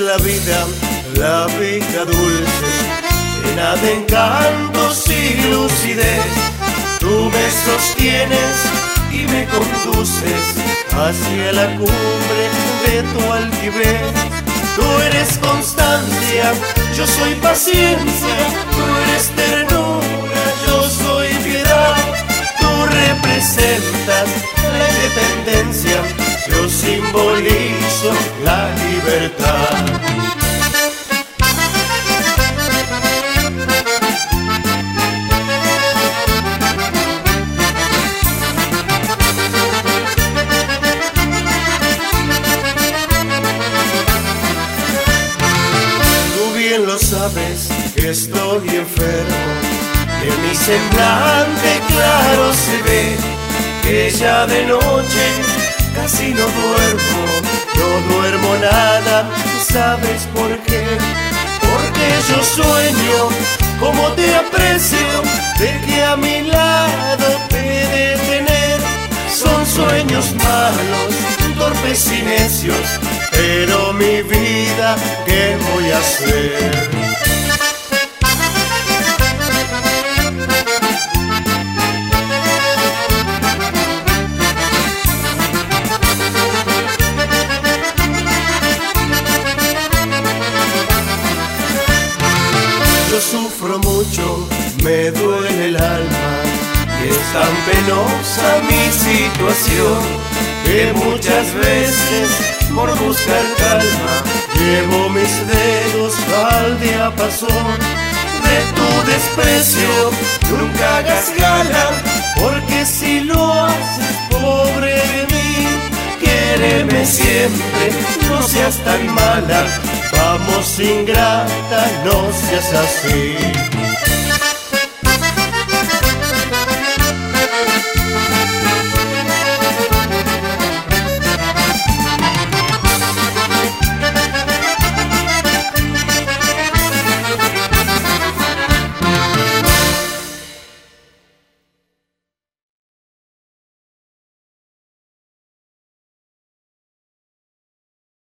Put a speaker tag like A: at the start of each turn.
A: la vida dulce, llena de encantos y lucidez. Tú me sostienes y me conduces hacia la cumbre de tu altivez. Tú eres constancia, yo soy paciencia, tú eres ternura, yo soy piedad. Tú representas la independencia, yo simbolizo la libertad. Tú bien lo sabes que estoy enfermo, que mi semblante claro se ve, que ya de noche casi no duermo nada. ¿Sabes por qué? Porque yo sueño como te aprecio, de que a mi lado te he de tener. Son sueños malos, torpes y necios, pero mi vida, ¿qué voy a hacer? Yo sufro mucho, me duele el alma, y es tan penosa mi situación, que muchas veces por buscar calma llevo mis dedos al diapasón de tu desprecio. Nunca hagas gala, porque si lo haces, pobre de mí, quiéreme siempre, no seas tan mala. Vamos, ingrata, no seas así.